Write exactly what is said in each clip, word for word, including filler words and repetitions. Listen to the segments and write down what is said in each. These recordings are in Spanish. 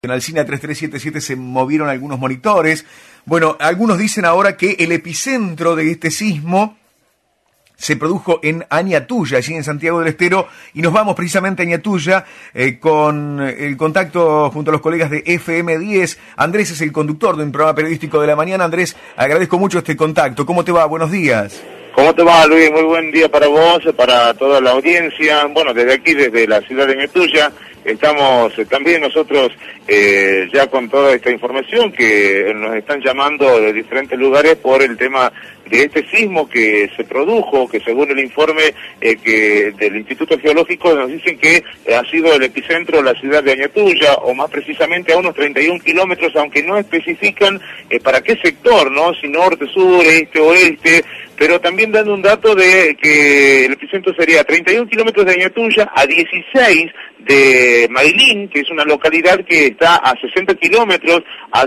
En Alsina tres tres siete siete se movieron algunos monitores. Bueno, algunos dicen ahora que el epicentro de este sismo se produjo en Añatuya, allí en Santiago del Estero, y nos vamos precisamente a Añatuya eh, con el contacto junto a los colegas de F M diez. Andrés es el conductor de un programa periodístico de la mañana. Andrés, agradezco mucho este contacto. ¿Cómo te va? Buenos días. ¿Cómo te va, Luis? Muy buen día para vos, para toda la audiencia. Bueno, desde aquí, desde la ciudad de Añatuya, estamos también nosotros eh, ya con toda esta información que nos están llamando de diferentes lugares por el tema de este sismo que se produjo, que según el informe eh, que del Instituto Geológico nos dicen que ha sido el epicentro de la ciudad de Añatuya, o más precisamente a unos treinta y un kilómetros, aunque no especifican eh, para qué sector, ¿no? Si norte, sur, este, oeste, pero también dando un dato de que el epicentro sería treinta y un kilómetros de Añatuya, a dieciséis de Mailín, que es una localidad que está a sesenta kilómetros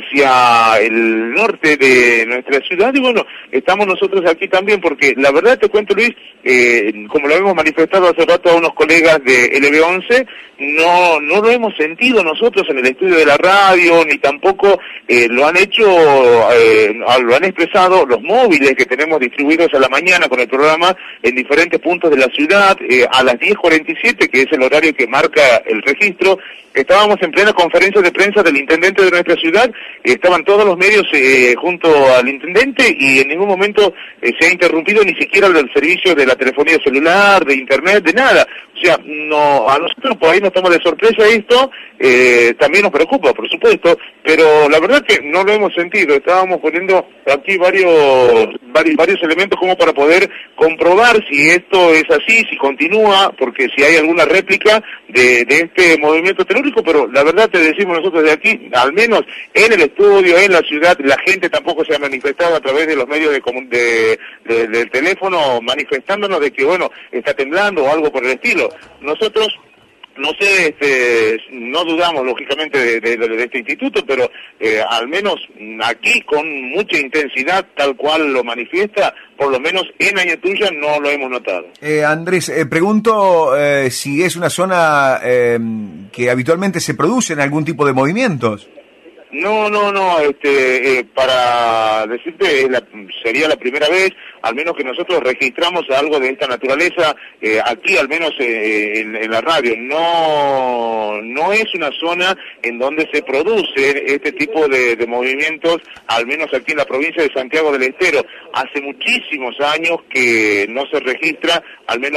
hacia el norte de nuestra ciudad. Y bueno, estamos nosotros aquí también porque la verdad te cuento, Luis, eh, como lo hemos manifestado hace rato a unos colegas de L B once, no no lo hemos sentido nosotros en el estudio de la radio, ni tampoco eh, lo han hecho, eh, lo han expresado los móviles que tenemos distribuidos a la mañana con el programa en diferentes puntos de la ciudad. Eh, a las diez cuarenta y siete, que es el horario que marca el registro, estábamos en plena conferencia de prensa del intendente de nuestra ciudad, estaban todos los medios eh, junto al intendente y en ningún momento eh, se ha interrumpido ni siquiera el servicio de la telefonía celular, de internet, de nada. O sea, no, a nosotros por ahí nos toma de sorpresa esto, eh, también nos preocupa, por supuesto, pero la verdad que no lo hemos sentido. Estábamos poniendo aquí varios, varios, varios elementos como para poder comprobar si esto es así, si continúa, porque si hay alguna réplica de, de este movimiento telúrico, pero la verdad te decimos nosotros de aquí, al menos en el estudio, en la ciudad, la gente tampoco se ha manifestado a través de los medios de, de, de del teléfono, manifestándonos de que, bueno, está temblando o algo por el estilo. Nosotros, no sé, este, no dudamos lógicamente de, de, de este instituto, pero eh, al menos aquí con mucha intensidad, tal cual lo manifiesta, por lo menos en Añatuya no lo hemos notado. Eh, Andrés, eh, pregunto eh, si es una zona eh, que habitualmente se producen algún tipo de movimientos. No, no, no, este, eh, para decirte, es la, sería la primera vez, al menos que nosotros registramos algo de esta naturaleza, eh, aquí al menos eh, en, en la radio. No, no es una zona en donde se produce este tipo de, de movimientos, al menos aquí en la provincia de Santiago del Estero. Hace muchísimos años que no se registra, al menos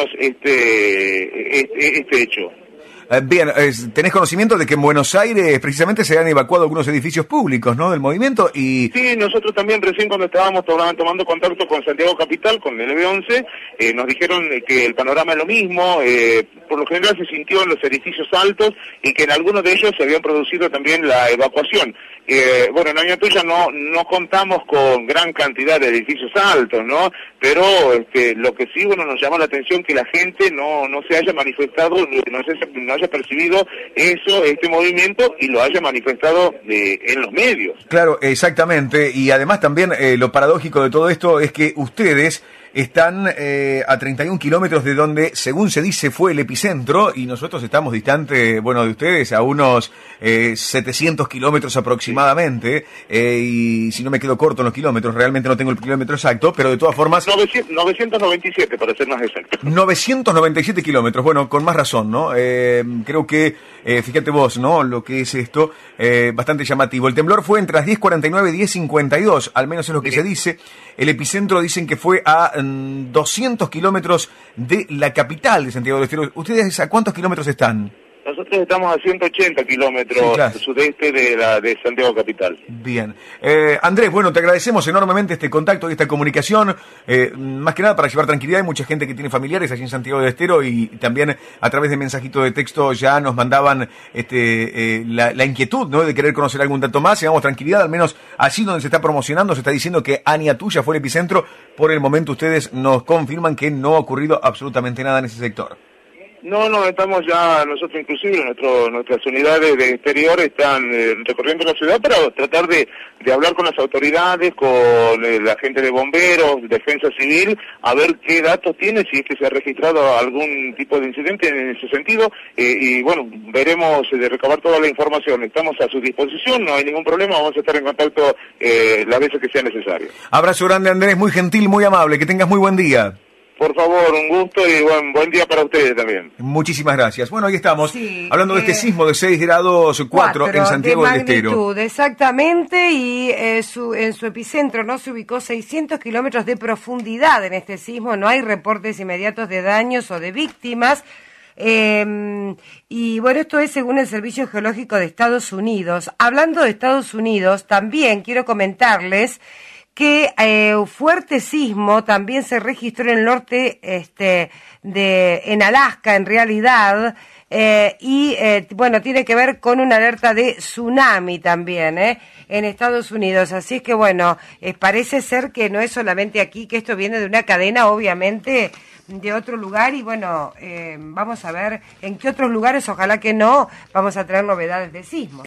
este, este, este hecho. Bien, tenés conocimiento de que en Buenos Aires precisamente se han evacuado algunos edificios públicos, ¿no?, del movimiento y... Sí, nosotros también recién cuando estábamos tomando contacto con Santiago Capital, con el L B once, eh, nos dijeron que el panorama es lo mismo, eh, por lo general se sintió en los edificios altos y que en algunos de ellos se habían producido también la evacuación. Eh, bueno, en Añatuya no no contamos con gran cantidad de edificios altos, ¿no? Pero este, lo que sí, bueno, nos llama la atención que la gente no no se haya manifestado, no, se, no haya percibido eso, este movimiento, y lo haya manifestado eh, en los medios. Claro, exactamente, y además también eh, lo paradójico de todo esto es que ustedes están eh, a treinta y un kilómetros de donde, según se dice, fue el epicentro, y nosotros estamos distantes, bueno, de ustedes a unos eh, setecientos kilómetros aproximadamente, eh, y si no me quedo corto en los kilómetros, realmente no tengo el kilómetro exacto, pero de todas formas... novecientos noventa y siete, para ser más exacto. novecientos noventa y siete kilómetros, bueno, con más razón, ¿no? Eh, creo que, eh, fíjate vos, ¿no?, lo que es esto, eh, bastante llamativo. El temblor fue entre las diez cuarenta y nueve y diez cincuenta y dos, al menos es lo que sí se dice. El epicentro dicen que fue a mm, doscientos kilómetros de la capital de Santiago del Estero. ¿Ustedes a cuántos kilómetros están? Nosotros estamos a ciento ochenta kilómetros sí, claro, sudeste de la de Santiago Capital. Bien. Eh, Andrés, bueno, te agradecemos enormemente este contacto y esta comunicación, eh, más que nada para llevar tranquilidad. Hay mucha gente que tiene familiares allí en Santiago del Estero y también a través de mensajito de texto ya nos mandaban este, eh, la, la inquietud, ¿no?, de querer conocer algún dato más. Llevamos tranquilidad, al menos allí donde se está promocionando, se está diciendo que Añatuya fue el epicentro. Por el momento ustedes nos confirman que no ha ocurrido absolutamente nada en ese sector. No, no, estamos ya, nosotros inclusive, nuestro, nuestras unidades de exterior están eh, recorriendo la ciudad para tratar de, de hablar con las autoridades, con eh, la gente de bomberos, defensa civil, a ver qué datos tiene, si es que se ha registrado algún tipo de incidente en ese sentido, eh, y bueno, veremos eh, de recabar toda la información. Estamos a su disposición, no hay ningún problema, vamos a estar en contacto eh, las veces que sea necesario. Abrazo grande, Andrés, muy gentil, muy amable, que tengas muy buen día. Por favor, un gusto y buen, buen día para ustedes también. Muchísimas gracias. Bueno, ahí estamos, sí, hablando eh, de este sismo de seis grados cuatro en Santiago de del Estero. magnitud, exactamente, y eh, su, en su epicentro no se ubicó seiscientos kilómetros de profundidad en este sismo. No hay reportes inmediatos de daños o de víctimas. Eh, y bueno, esto es según el Servicio Geológico de Estados Unidos. Hablando de Estados Unidos, también quiero comentarles que eh, fuerte sismo también se registró en el norte, este, de, en Alaska, en realidad, eh, y eh, bueno, tiene que ver con una alerta de tsunami también, eh, en Estados Unidos. Así es que bueno, eh, parece ser que no es solamente aquí, que esto viene de una cadena, obviamente, de otro lugar, y bueno, eh, vamos a ver en qué otros lugares, ojalá que no, vamos a traer novedades de sismo.